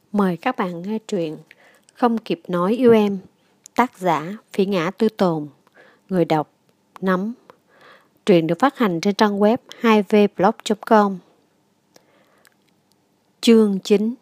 Mời các bạn nghe truyện Không kịp nói yêu em, tác giả Phỉ Ngã Tư Tồn, người đọc Nấm. Truyện được phát hành trên trang web 2vblog.com. Chương 9.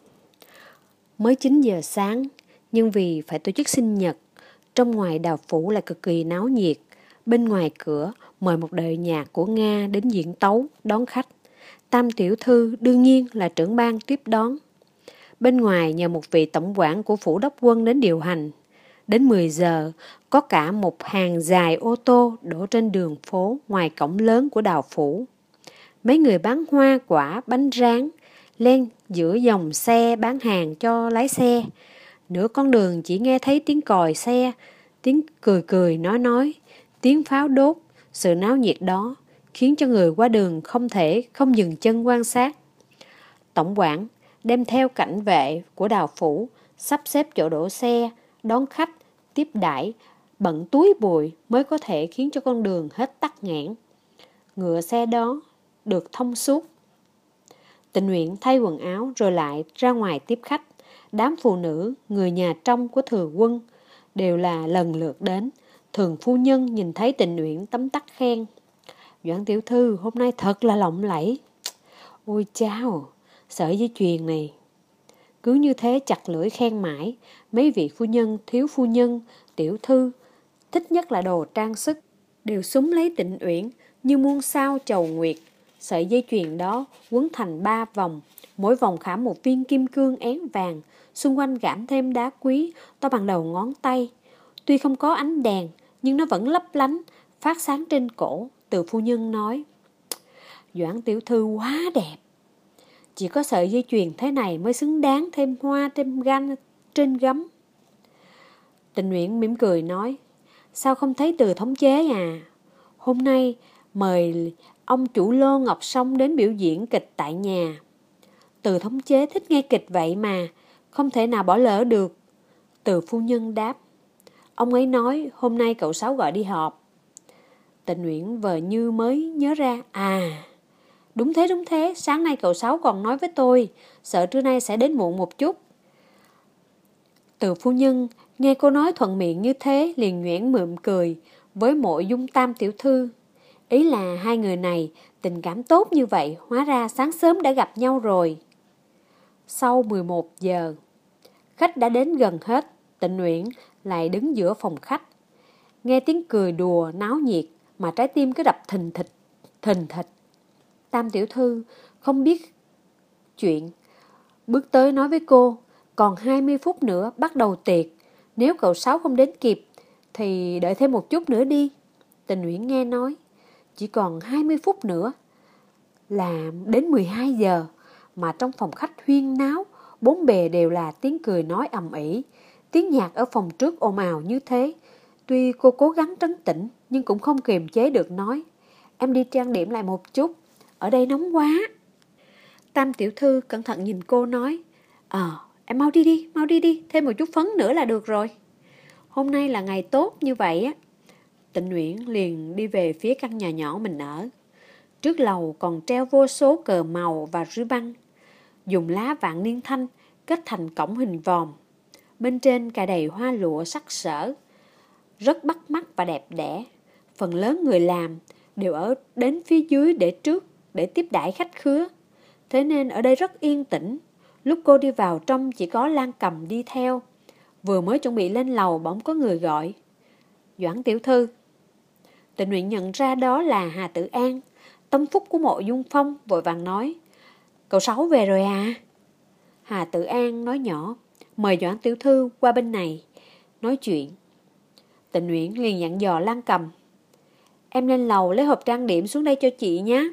Mới 9 giờ sáng, nhưng vì phải tổ chức sinh nhật, trong ngoài đào phủ lại cực kỳ náo nhiệt. Bên ngoài cửa mời một đội nhạc của Nga đến diễn tấu đón khách. Tam tiểu thư đương nhiên là trưởng ban tiếp đón. Bên ngoài nhờ một vị tổng quản của phủ đốc quân đến điều hành. Đến 10 giờ, có cả một hàng dài ô tô đổ trên đường phố ngoài cổng lớn của đào phủ. Mấy người bán hoa quả, bánh rán, len giữa dòng xe bán hàng cho lái xe. Nửa con đường chỉ nghe thấy tiếng còi xe, tiếng cười cười nói, tiếng pháo đốt. Sự náo nhiệt đó khiến cho người qua đường không thể không dừng chân quan sát. Tổng quản đem theo cảnh vệ của đào phủ, sắp xếp chỗ đổ xe, đón khách, tiếp đãi, bận túi bụi mới có thể khiến cho con đường hết tắc nghẽn. Ngựa xe đó được thông suốt. Tình nguyện thay quần áo rồi lại ra ngoài tiếp khách. Đám phụ nữ, người nhà trong của thừa quân đều là lần lượt đến. Thường phu nhân nhìn thấy Tình Nguyện tấm tắc khen: Doãn tiểu thư hôm nay thật là lộng lẫy. Ôi chao, sợi dây chuyền này. Cứ như thế chặt lưỡi khen mãi. Mấy vị phu nhân, thiếu phu nhân, tiểu thư thích nhất là đồ trang sức, đều súng lấy Tịnh Uyển như muôn sao chầu nguyệt. Sợi dây chuyền đó quấn thành 3 vòng, mỗi vòng khảm một viên kim cương én vàng, xung quanh gảm thêm đá quý to bằng đầu ngón tay. Tuy không có ánh đèn, nhưng nó vẫn lấp lánh, phát sáng trên cổ. Từ phu nhân nói: Doãn tiểu thư quá đẹp. Chỉ có sợi dây chuyền thế này mới xứng đáng thêm hoa thêm gan trên gấm. Tình Nguyện mỉm cười nói: Sao không thấy Từ thống chế à? Hôm nay mời ông chủ Lô Ngọc Song đến biểu diễn kịch tại nhà. Từ thống chế thích nghe kịch vậy mà, không thể nào bỏ lỡ được. Từ phu nhân đáp: Ông ấy nói hôm nay cậu Sáu gọi đi họp. Tình Nguyện vờ như mới nhớ ra: Đúng thế, sáng nay cậu Sáu còn nói với tôi, sợ trưa nay sẽ đến muộn một chút. Từ phu nhân nghe cô nói thuận miệng như thế liền nhoẻn mượm cười với Mộ Dung Tam tiểu thư. Ý là hai người này tình cảm tốt như vậy, hóa ra sáng sớm đã gặp nhau rồi. Sau 11 giờ, khách đã đến gần hết. Tịnh Uyển lại đứng giữa phòng khách, nghe tiếng cười đùa náo nhiệt mà trái tim cứ đập thình thịch. Tam tiểu thư không biết chuyện, bước tới nói với cô: Còn 20 phút nữa bắt đầu tiệc, nếu cậu Sáu không đến kịp thì đợi thêm một chút nữa đi. Tình Uyển nghe nói chỉ còn 20 phút nữa là đến 12 giờ, mà trong phòng khách huyên náo, bốn bề đều là tiếng cười nói ầm ĩ. Tiếng nhạc ở phòng trước ồn ào như thế. Tuy cô cố gắng trấn tĩnh nhưng cũng không kiềm chế được nói: Em đi trang điểm lại một chút, ở đây nóng quá. Tam tiểu thư cẩn thận nhìn cô nói: Em mau đi đi, thêm một chút phấn nữa là được rồi. Hôm nay là ngày tốt như vậy á. Tịnh Uyển liền đi về phía căn nhà nhỏ mình ở. Trước lầu còn treo vô số cờ màu và rui băng, dùng lá vạn niên thanh kết thành cổng hình vòm. Bên trên cài đầy hoa lụa sắc sỡ, rất bắt mắt và đẹp đẽ. Phần lớn người làm đều ở đến phía dưới để tiếp đãi khách khứa. Thế nên ở đây rất yên tĩnh. Lúc cô đi vào trong chỉ có Lan Cầm đi theo. Vừa mới chuẩn bị lên lầu bỗng có người gọi: Doãn tiểu thư. Tình Nguyện nhận ra đó là Hà Tử An, tâm phúc của Mộ Dung Phong, vội vàng nói: Cậu Sáu về rồi à? Hà Tử An nói nhỏ: Mời Doãn tiểu thư qua bên này nói chuyện. Tình Nguyện liền dặn dò Lan Cầm: Em lên lầu lấy hộp trang điểm xuống đây cho chị nhé.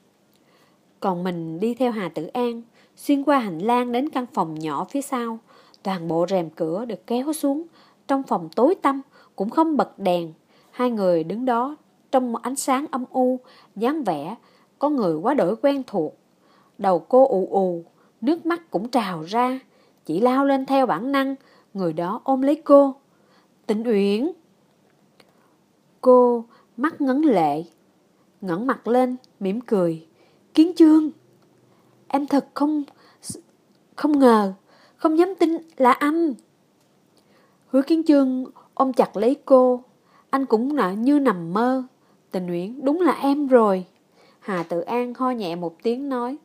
Còn mình đi theo Hà Tử An, xuyên qua hành lang đến căn phòng nhỏ phía sau. Toàn bộ rèm cửa được kéo xuống. Trong phòng tối tăm, cũng không bật đèn. Hai người đứng đó trong một ánh sáng âm u, dáng vẻ có người quá đổi quen thuộc. Đầu cô ù ù, nước mắt cũng trào ra. Chỉ lao lên theo bản năng, người đó ôm lấy cô: Tịnh Uyển. Cô mắt ngấn lệ, ngẩng mặt lên mỉm cười: Kiến Chương, em thật không không dám tin là anh. Hứa Kiến Chương ôm chặt lấy cô. Anh cũng như nằm mơ. Tình Uyển, đúng là em rồi. Hà Tự An ho nhẹ một tiếng nói.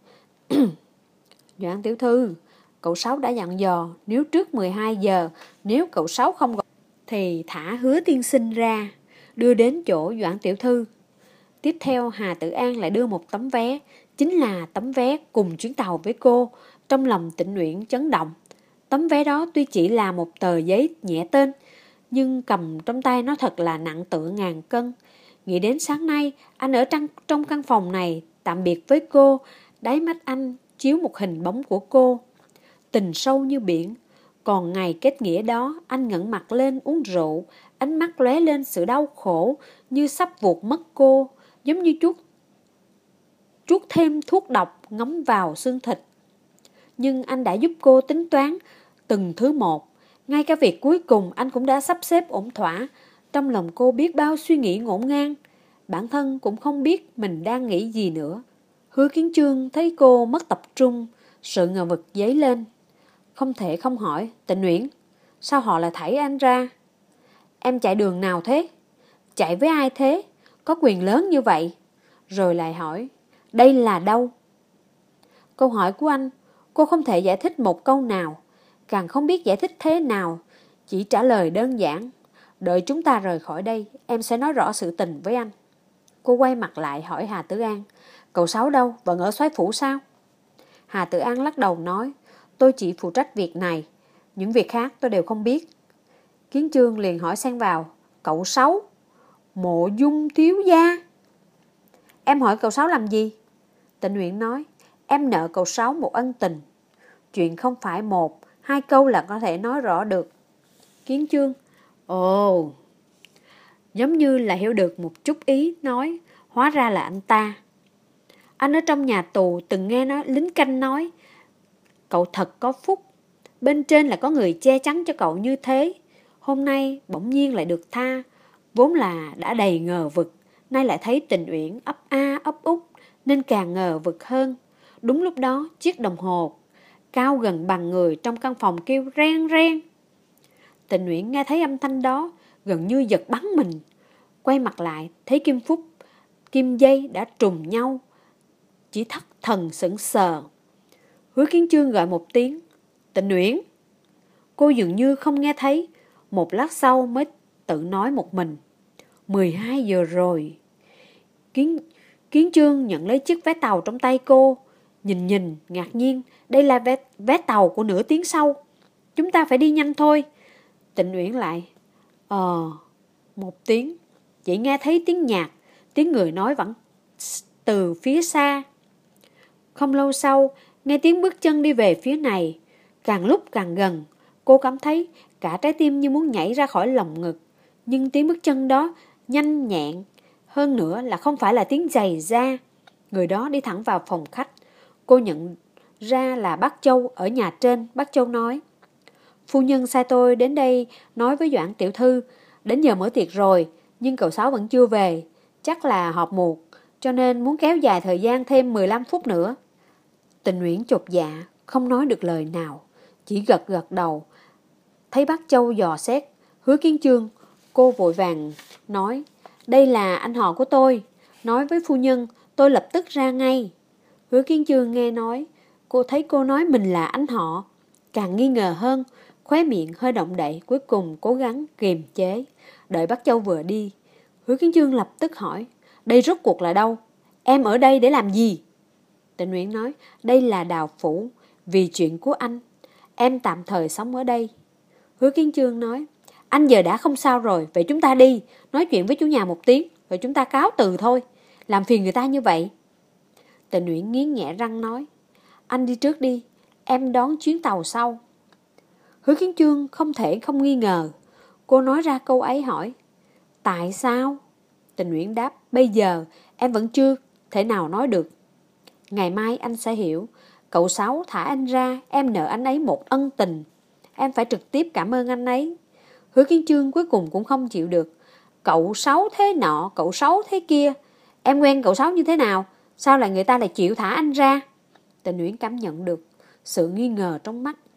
Doãn tiểu thư, cậu Sáu đã dặn dò, nếu trước 12 giờ, nếu cậu Sáu không gọi thì thả Hứa tiên sinh ra, đưa đến chỗ Doãn tiểu thư. Tiếp theo Hà Tự An lại đưa một tấm vé, chính là tấm vé cùng chuyến tàu với cô. Trong lòng Tịnh Uyển chấn động. Tấm vé đó tuy chỉ là một tờ giấy nhẹ tên, nhưng cầm trong tay nó thật là nặng tựa ngàn cân. Nghĩ đến sáng nay anh ở trong căn phòng này tạm biệt với cô, đáy mắt anh chiếu một hình bóng của cô. Tình sâu như biển. Còn ngày kết nghĩa đó, anh ngẩng mặt lên uống rượu, ánh mắt lóe lên sự đau khổ, như sắp vụt mất cô, giống như chuốt thêm thuốc độc ngấm vào xương thịt. Nhưng anh đã giúp cô tính toán từng thứ một. Ngay cả việc cuối cùng anh cũng đã sắp xếp ổn thỏa. Trong lòng cô biết bao suy nghĩ ngổn ngang. Bản thân cũng không biết mình đang nghĩ gì nữa. Hứa Kiến Chương thấy cô mất tập trung, sự ngờ vực dấy lên. Không thể không hỏi, Tịnh Uyển, sao họ lại thảy anh ra? Em chạy đường nào thế? Chạy với ai thế? Có quyền lớn như vậy? Rồi lại hỏi, đây là đâu? Câu hỏi của anh, cô không thể giải thích một câu nào, càng không biết giải thích thế nào, chỉ trả lời đơn giản. Đợi chúng ta rời khỏi đây, em sẽ nói rõ sự tình với anh. Cô quay mặt lại hỏi Hà Tử An, cậu Sáu đâu, vẫn ở soái phủ sao? Hà Tử An lắc đầu nói, tôi chỉ phụ trách việc này, những việc khác tôi đều không biết. Kiến Chương liền hỏi xen vào, cậu Sáu? Mộ Dung thiếu gia? Em hỏi cậu Sáu làm gì? Tịnh Uyển nói, em nợ cậu Sáu một ân tình. Chuyện không phải một, hai câu là có thể nói rõ được. Kiến Chương, ồ, giống như là hiểu được một chút ý, nói, hóa ra là anh ta. Anh ở trong nhà tù từng nghe nói lính canh nói, cậu thật có phúc, bên trên là có người che chắn cho cậu như thế. Hôm nay bỗng nhiên lại được tha, vốn là đã đầy ngờ vực, nay lại thấy Tình Uyển ấp a ấp út, nên càng ngờ vực hơn. Đúng lúc đó, chiếc đồng hồ cao gần bằng người trong căn phòng kêu reng reng. Tình Uyển nghe thấy âm thanh đó, gần như giật bắn mình. Quay mặt lại, thấy kim phúc, kim dây đã trùng nhau. Chỉ thất thần sững sờ. Hứa Kiến Chương gọi một tiếng, Tịnh Uyển. Cô dường như không nghe thấy, một lát sau mới tự nói một mình, 12 giờ rồi. Kiến Chương nhận lấy chiếc vé tàu trong tay cô, nhìn ngạc nhiên, đây là vé tàu của nửa tiếng sau. Chúng ta phải đi nhanh thôi. Tịnh Uyển lại, một tiếng, chỉ nghe thấy tiếng nhạc, tiếng người nói vẫn từ phía xa. Không lâu sau, nghe tiếng bước chân đi về phía này, càng lúc càng gần, cô cảm thấy cả trái tim như muốn nhảy ra khỏi lồng ngực. Nhưng tiếng bước chân đó nhanh nhẹn, hơn nữa là không phải là tiếng giày da. Người đó đi thẳng vào phòng khách. Cô nhận ra là bác Châu ở nhà trên. Bác Châu nói, phu nhân sai tôi đến đây nói với Doãn tiểu thư, đến giờ mở tiệc rồi, nhưng cậu Sáu vẫn chưa về, chắc là họp muộn, cho nên muốn kéo dài thời gian thêm 15 phút nữa. Tình Uyển chột dạ, không nói được lời nào, chỉ gật đầu. Thấy bác Châu dò xét Hứa Kiến Chương, cô vội vàng nói, đây là anh họ của tôi, nói với phu nhân, tôi lập tức ra ngay. Hứa Kiến Chương nghe nói, cô thấy cô nói mình là anh họ, càng nghi ngờ hơn, khóe miệng hơi động đậy, cuối cùng cố gắng kiềm chế. Đợi bác Châu vừa đi, Hứa Kiến Chương lập tức hỏi, đây rốt cuộc là đâu? Em ở đây để làm gì? Tịnh Uyển nói, đây là Đào Phủ, vì chuyện của anh, em tạm thời sống ở đây. Hứa Kiến Chương nói, anh giờ đã không sao rồi, vậy chúng ta đi, nói chuyện với chủ nhà một tiếng, rồi chúng ta cáo từ thôi, làm phiền người ta như vậy. Tịnh Uyển nghiến nhẹ răng nói, anh đi trước đi, em đón chuyến tàu sau. Hứa Kiến Chương không thể không nghi ngờ. Cô nói ra câu ấy hỏi, tại sao? Tịnh Uyển đáp, bây giờ em vẫn chưa thể nào nói được. Ngày mai anh sẽ hiểu, cậu Sáu thả anh ra, em nợ anh ấy một ân tình, em phải trực tiếp cảm ơn anh ấy. Hứa Kiến Chương cuối cùng cũng không chịu được, cậu Sáu thế nọ, cậu Sáu thế kia, em quen cậu Sáu như thế nào, sao lại người ta lại chịu thả anh ra? Tình Uyển cảm nhận được sự nghi ngờ trong mắt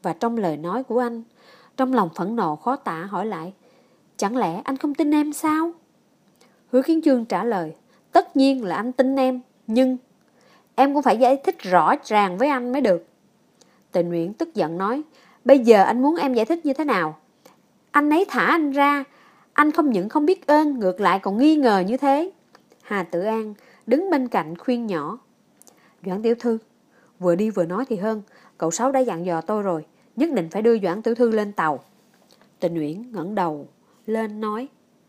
và trong lời nói của anh. Trong lòng phẫn nộ khó tả hỏi lại, chẳng lẽ anh không tin em sao? Hứa Kiến Chương trả lời, tất nhiên là anh tin em, nhưng em cũng phải giải thích rõ ràng với anh mới được. Tình Nguyện tức giận nói, bây giờ anh muốn em giải thích như thế nào? Anh ấy thả anh ra, anh không những không biết ơn, ngược lại còn nghi ngờ như thế. Hà Tự An đứng bên cạnh khuyên nhỏ, Doãn tiểu thư, vừa đi vừa nói thì hơn, cậu Sáu đã dặn dò tôi rồi, nhất định phải đưa Doãn tiểu thư lên tàu. Tình Uyển ngẩng đầu lên nói,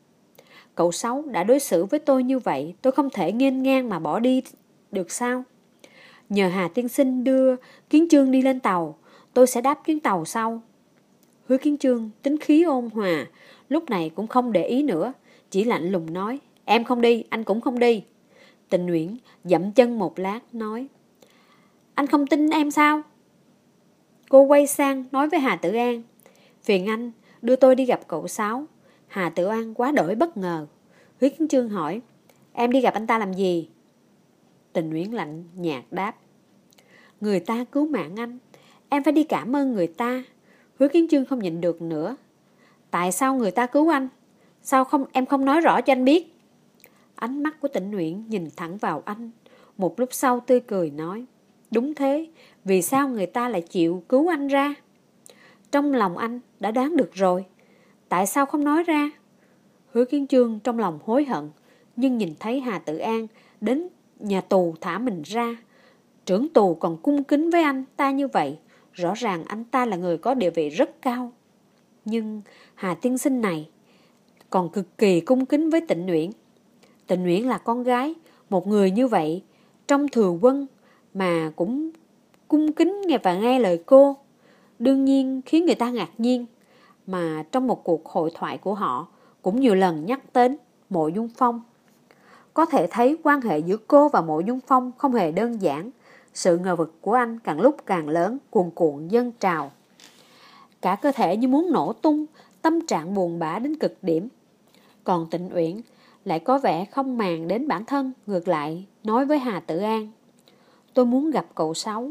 cậu Sáu đã đối xử với tôi như vậy, tôi không thể nghênh ngang mà bỏ đi được sao? Nhờ Hà tiên sinh đưa Kiến Chương đi lên tàu, tôi sẽ đáp chuyến tàu sau. Hứa Kiến Chương tính khí ôn hòa, lúc này cũng không để ý nữa, chỉ lạnh lùng nói, em không đi, anh cũng không đi. Tình Uyển dậm chân một lát nói, anh không tin em sao? Cô quay sang nói với Hà Tự An, phiền anh đưa tôi đi gặp cậu Sáu. Hà Tự An quá đổi bất ngờ. Hứa Kiến Chương hỏi, em đi gặp anh ta làm gì? Tình Uyển lạnh nhạt đáp, người ta cứu mạng anh, em phải đi cảm ơn người ta. Hứa Kiến Chương không nhịn được nữa, tại sao người ta cứu anh? Sao em không nói rõ cho anh biết? Ánh mắt của Tịnh Uyển nhìn thẳng vào anh, một lúc sau tươi cười nói, đúng thế, vì sao người ta lại chịu cứu anh ra? Trong lòng anh đã đoán được rồi, tại sao không nói ra? Hứa Kiến Chương trong lòng hối hận, nhưng nhìn thấy Hà Tự An đến nhà tù thả mình ra, trưởng tù còn cung kính với anh ta như vậy, rõ ràng anh ta là người có địa vị rất cao. Nhưng Hà tiên sinh này còn cực kỳ cung kính với Tịnh Uyển. Tịnh Uyển là con gái, một người như vậy, trong thừa quân mà cũng cung kính và nghe lời cô, đương nhiên khiến người ta ngạc nhiên. Mà trong một cuộc hội thoại của họ cũng nhiều lần nhắc đến Mộ Dung Phong. Có thể thấy quan hệ giữa cô và Mộ Dung Phong không hề đơn giản. Sự ngờ vực của anh càng lúc càng lớn, cuồn cuộn dâng trào. Cả cơ thể như muốn nổ tung, tâm trạng buồn bã đến cực điểm. Còn Tịnh Uyển lại có vẻ không màng đến bản thân, ngược lại nói với Hà Tự An, tôi muốn gặp cậu Sáu.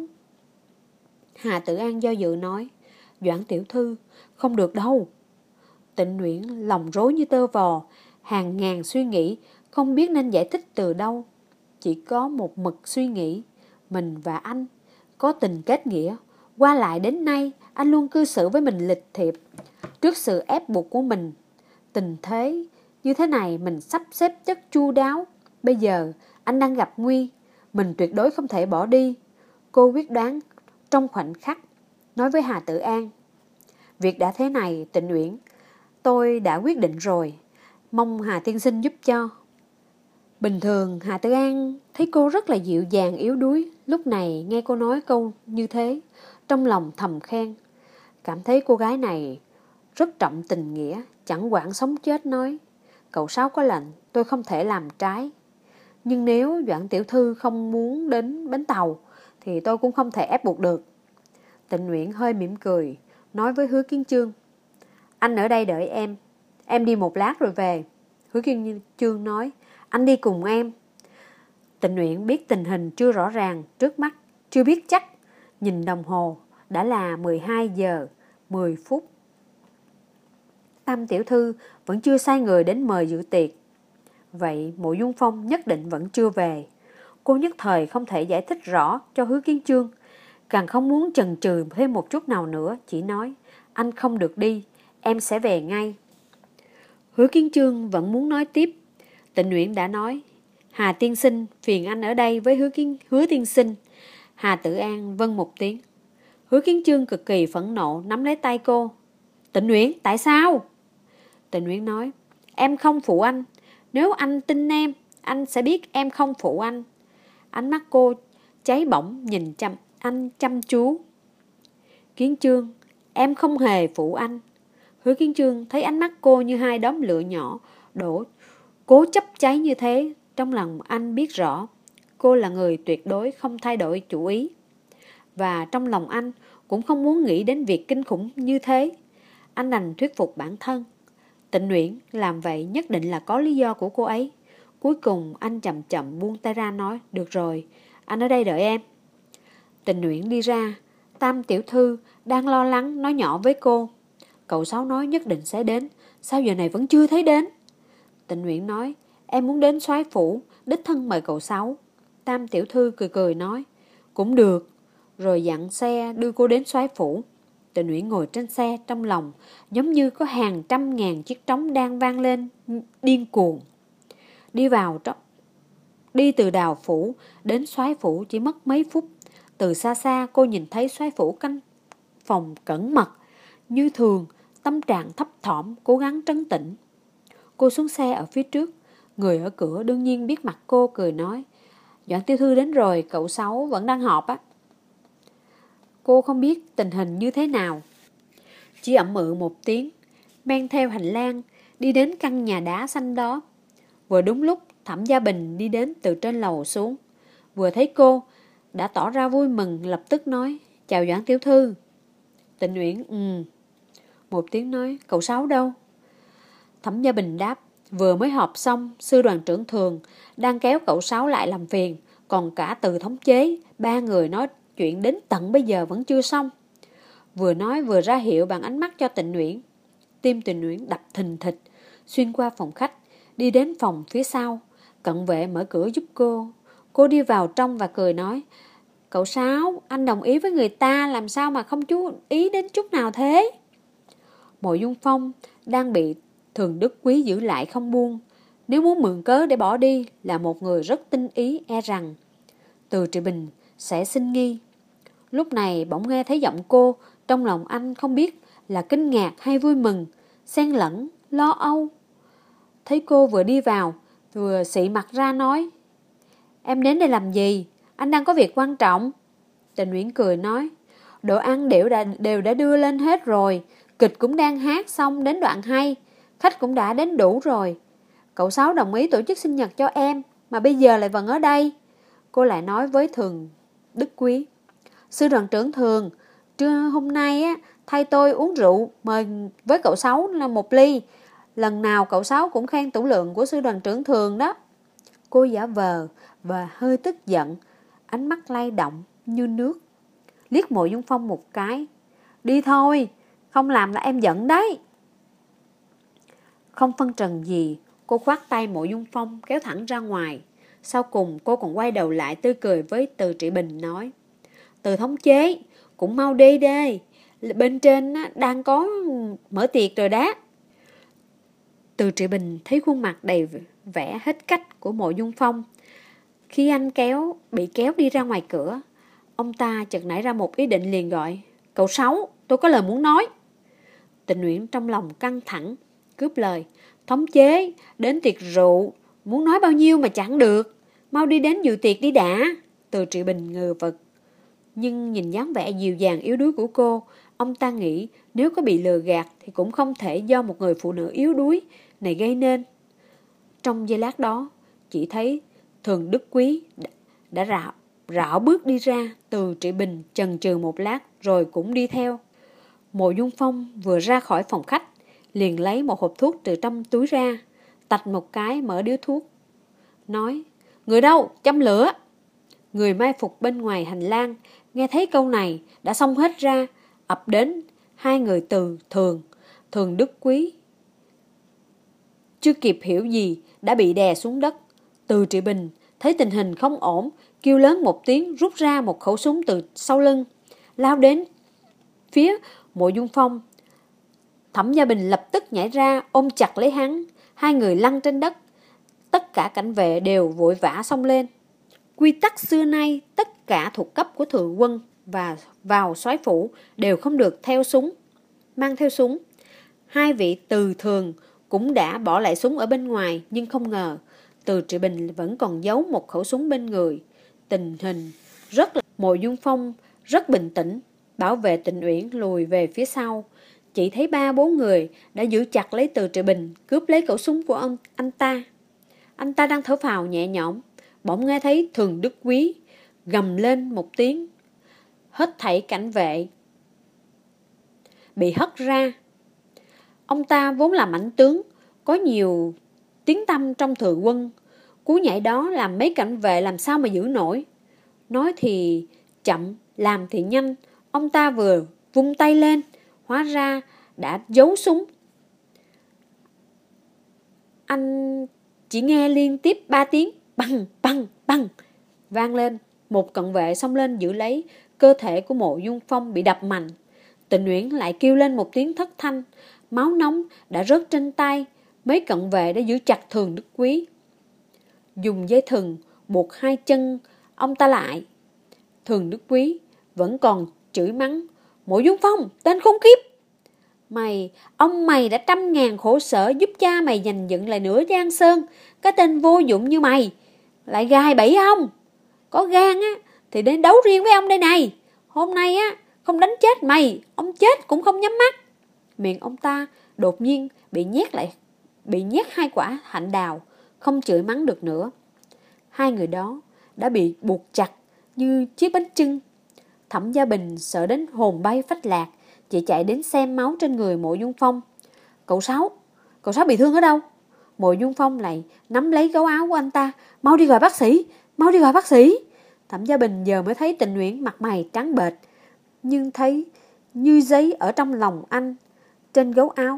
Hà Tự An do dự nói, Doãn tiểu thư, không được đâu. Tịnh Uyển lòng rối như tơ vò, hàng ngàn suy nghĩ, không biết nên giải thích từ đâu. Chỉ có một mực suy nghĩ, mình và anh có tình kết nghĩa, qua lại đến nay anh luôn cư xử với mình lịch thiệp. Trước sự ép buộc của mình, tình thế như thế này mình sắp xếp rất chu đáo. Bây giờ anh đang gặp nguy, mình tuyệt đối không thể bỏ đi. Cô quyết đoán trong khoảnh khắc, nói với Hà Tự An, việc đã thế này Tịnh Uyển, tôi đã quyết định rồi, mong Hà tiên sinh giúp cho. Bình thường Hà Tự An thấy cô rất là dịu dàng yếu đuối, lúc này nghe cô nói câu như thế, trong lòng thầm khen, cảm thấy cô gái này rất trọng tình nghĩa, chẳng quản sống chết, nói, cậu Sáu có lệnh, tôi không thể làm trái. Nhưng nếu Doãn tiểu thư không muốn đến bến tàu, thì tôi cũng không thể ép buộc được. Tịnh Uyển hơi mỉm cười, nói với Hứa Kiến Chương, anh ở đây đợi em đi một lát rồi về. Hứa Kiến Chương nói, anh đi cùng em. Tịnh Uyển biết tình hình chưa rõ ràng trước mắt, chưa biết chắc, nhìn đồng hồ, đã là 12 giờ 10 phút. Tam tiểu thư vẫn chưa sai người đến mời dự tiệc. Vậy Mộ Dung Phong nhất định vẫn chưa về. Cô nhất thời không thể giải thích rõ cho Hứa Kiến Chương, càng không muốn chần chừ thêm một chút nào nữa, chỉ nói, anh không được đi, em sẽ về ngay. Hứa Kiến Chương vẫn muốn nói tiếp. Tịnh Uyển đã nói, Hà tiên sinh phiền anh ở đây với Hứa tiên sinh. Hà Tự An vâng một tiếng. Hứa Kiến Chương cực kỳ phẫn nộ nắm lấy tay cô. Tịnh Uyển, tại sao? Tịnh Uyển nói, em không phụ anh. Nếu anh tin em, anh sẽ biết em không phụ anh. Ánh mắt cô cháy bỏng nhìn anh chăm chú. Kiến Chương, em không hề phụ anh. Hứa Kiến Chương thấy ánh mắt cô như hai đốm lửa nhỏ đổ cố chấp cháy như thế, trong lòng anh biết rõ cô là người tuyệt đối không thay đổi chủ ý. Và trong lòng anh cũng không muốn nghĩ đến việc kinh khủng như thế. Anh đành thuyết phục bản thân, Tịnh Uyển làm vậy nhất định là có lý do của cô ấy. Cuối cùng anh chậm chậm buông tay ra nói, được rồi, anh ở đây đợi em. Tịnh Uyển đi ra, Tam tiểu thư đang lo lắng nói nhỏ với cô. Cậu Sáu nói nhất định sẽ đến, sao giờ này vẫn chưa thấy đến? Tịnh Uyển nói, em muốn đến soái phủ, đích thân mời cậu Sáu. Tam tiểu thư cười cười nói, cũng được, rồi dặn xe đưa cô đến soái phủ. Tịnh Uyển ngồi trên xe, trong lòng giống như có hàng trăm ngàn chiếc trống đang vang lên điên cuồng. Đi từ Đào phủ đến soái phủ chỉ mất mấy phút. Từ xa xa cô nhìn thấy soái phủ canh phòng cẩn mật như thường, tâm trạng thấp thỏm cố gắng trấn tĩnh. Cô xuống xe ở phía trước, người ở cửa đương nhiên biết mặt cô, cười nói, Doãn tiểu thư đến rồi, cậu Sáu vẫn đang họp á. Cô không biết tình hình như thế nào, chỉ ậm ừ một tiếng, men theo hành lang đi đến căn nhà đá xanh đó. Vừa đúng lúc Thẩm Gia Bình đi đến từ trên lầu xuống, vừa thấy cô đã tỏ ra vui mừng, lập tức nói, chào Doãn tiểu thư. Tịnh Uyển một tiếng nói, cậu Sáu đâu? Thẩm Gia Bình đáp, vừa mới họp xong, sư đoàn trưởng Thường đang kéo cậu Sáu lại làm phiền, còn cả Từ thống chế, ba người nói chuyện đến tận bây giờ vẫn chưa xong. Vừa nói vừa ra hiệu bằng ánh mắt cho Tịnh Uyển. Tim Tịnh Uyển đập thình thịch, xuyên qua phòng khách, đi đến phòng phía sau. Cận vệ mở cửa giúp cô. Cô đi vào trong và cười nói, cậu Sáu, anh đồng ý với người ta, làm sao mà không chú ý đến chút nào thế? Mộ Dung Phong đang bị Thường Đức Quý giữ lại không buông. Nếu muốn mượn cớ để bỏ đi là một người rất tinh ý, e rằng Từ Trị Bình sẽ sinh nghi. Lúc này bỗng nghe thấy giọng cô, trong lòng anh không biết là kinh ngạc hay vui mừng, xen lẫn, lo âu. Thấy cô vừa đi vào, vừa xị mặt ra nói, em đến đây làm gì? Anh đang có việc quan trọng. Tịnh Uyển cười nói, đồ ăn đều đã đưa lên hết rồi, kịch cũng đang hát xong đến đoạn hay, khách cũng đã đến đủ rồi. Cậu Sáu đồng ý tổ chức sinh nhật cho em, mà bây giờ lại vẫn ở đây. Cô lại nói với Thường Đức Quý, sư đoàn trưởng Thường, trưa hôm nay thay tôi uống rượu, mời với cậu Sáu là một ly. Lần nào cậu Sáu cũng khen tủ lượng của sư đoàn trưởng Thường đó. Cô giả vờ và hơi tức giận, ánh mắt lay động như nước, liếc Mộ Dung Phong một cái. Đi thôi, không làm là em giận đấy. Không phân trần gì, cô khoát tay Mộ Dung Phong kéo thẳng ra ngoài. Sau cùng cô còn quay đầu lại tươi cười với Từ Trị Bình nói, Từ thống chế, cũng mau đi đây, bên trên đang có mở tiệc rồi đó. Từ Trị Bình thấy khuôn mặt đầy vẻ hết cách của Mộ Dung Phong. Khi anh bị kéo đi ra ngoài cửa, ông ta chợt nảy ra một ý định, liền gọi, cậu Sáu, tôi có lời muốn nói. Tịnh Uyển trong lòng căng thẳng, cướp lời, thống chế, đến tiệc rượu, muốn nói bao nhiêu mà chẳng được, mau đi đến dự tiệc đi đã. Từ Trị Bình ngừ vực, nhưng nhìn dáng vẻ dịu dàng yếu đuối của cô, ông ta nghĩ nếu có bị lừa gạt thì cũng không thể do một người phụ nữ yếu đuối này gây nên. Trong giây lát đó, chỉ thấy Thường Đức Quý đã rảo bước đi ra. Từ Trị Bình chần chừ một lát rồi cũng đi theo. Mộ Dung Phong vừa ra khỏi phòng khách, liền lấy một hộp thuốc từ trong túi ra, tạch một cái mở điếu thuốc, nói, người đâu, châm lửa. Người mai phục bên ngoài hành lang nghe thấy câu này đã xông hết ra, ập đến. Hai người Từ Thường Đức Quý chưa kịp hiểu gì đã bị đè xuống đất. Từ Trị Bình thấy tình hình không ổn, kêu lớn một tiếng, rút ra một khẩu súng từ sau lưng, lao đến phía Mộ Dung Phong. Thẩm Gia Bình lập tức nhảy ra ôm chặt lấy hắn, hai người lăn trên đất. Tất cả cảnh vệ đều vội vã xông lên. Quy tắc xưa nay, tất cả thuộc cấp của thừa quân và vào soái phủ đều không được mang theo súng. Hai vị Từ Thường cũng đã bỏ lại súng ở bên ngoài, nhưng không ngờ Từ Trị Bình vẫn còn giấu một khẩu súng bên người. Tình hình Mộ Dung Phong rất bình tĩnh, bảo vệ Tịnh Uyển lùi về phía sau. Chỉ thấy 3-4 người đã giữ chặt lấy Từ Trị Bình, cướp lấy khẩu súng của anh ta. Anh ta đang thở phào nhẹ nhõm, bỗng nghe thấy Thường Đức Quý gầm lên một tiếng. Hết thảy cảnh vệ bị hất ra. Ông ta vốn là mãnh tướng, có nhiều tiếng tăm trong thừa quân. Cú nhảy đó làm mấy cảnh vệ làm sao mà giữ nổi. Nói thì chậm, làm thì nhanh, ông ta vừa vung tay lên, hóa ra đã giấu súng. Anh chỉ nghe liên tiếp 3 tiếng băng băng băng vang lên. Một cận vệ xông lên giữ lấy cơ thể của Mộ Dung Phong bị đập mạnh. Tịnh Uyển lại kêu lên một tiếng thất thanh, máu nóng đã rớt trên tay. Mấy cận vệ đã giữ chặt Thường Đức Quý, dùng dây thừng buộc hai chân ông ta lại. Thường Đức Quý vẫn còn chửi mắng: Mộ Dung Phong, tên khốn kiếp! Ông mày đã trăm ngàn khổ sở giúp cha mày giành dựng lại nửa Giang Sơn. Cái tên vô dụng như mày lại gài bẫy ông. Có gan á thì đến đấu riêng với ông đây này. Hôm nay á không đánh chết mày, ông chết cũng không nhắm mắt. Miệng ông ta đột nhiên bị nhét 2 quả hạnh đào, không chửi mắng được nữa. Hai người đó đã bị buộc chặt như chiếc bánh chưng. Thẩm Gia Bình sợ đến hồn bay phách lạc, chị chạy đến xem máu trên người Mộ Dung Phong. Cậu Sáu bị thương ở đâu? Mộ Dung Phong lại nắm lấy gấu áo của anh ta. Mau đi gọi bác sĩ, mau đi gọi bác sĩ. Thẩm Gia Bình giờ mới thấy Tình Uyển mặt mày trắng bệch, nhưng thấy như giấy ở trong lòng anh. Trên gấu áo,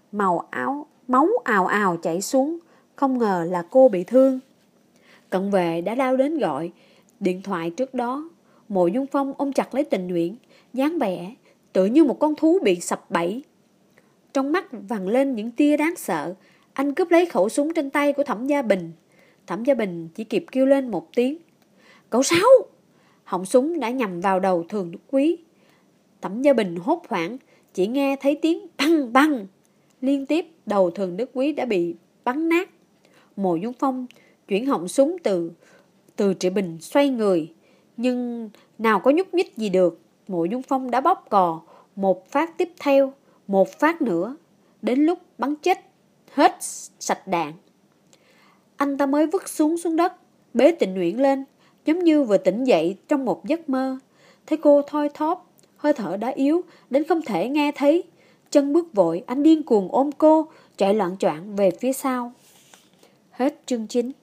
máu ào ào chảy xuống. Không ngờ là cô bị thương. Cận vệ đã lao đến gọi điện thoại trước đó. Mộ Dung Phong ôm chặt lấy Tình Uyển, dáng vẻ tựa như một con thú bị sập bẫy. Trong mắt vằn lên những tia đáng sợ. Anh cướp lấy khẩu súng trên tay của Thẩm Gia Bình. Thẩm Gia Bình chỉ kịp kêu lên một tiếng: Cậu Sáu! Họng súng đã nhằm vào đầu Thường Đức Quý. Thẩm Gia Bình hốt hoảng, chỉ nghe thấy tiếng băng băng. Liên tiếp đầu Thường Đức Quý đã bị bắn nát. Mộ Dung Phong chuyển họng súng từ Trị Bình xoay người, nhưng nào có nhúc nhích gì được. Mộ Dung Phong đã bóp cò, một phát tiếp theo, một phát nữa, đến lúc bắn chết hết sạch đạn. Anh ta mới vứt súng xuống đất, bế Tịnh Uyển lên, giống như vừa tỉnh dậy trong một giấc mơ. Thấy cô thoi thóp, hơi thở đã yếu đến không thể nghe thấy. Chân bước vội, anh điên cuồng ôm cô, chạy loạn choạng về phía sau. Hết chương 9.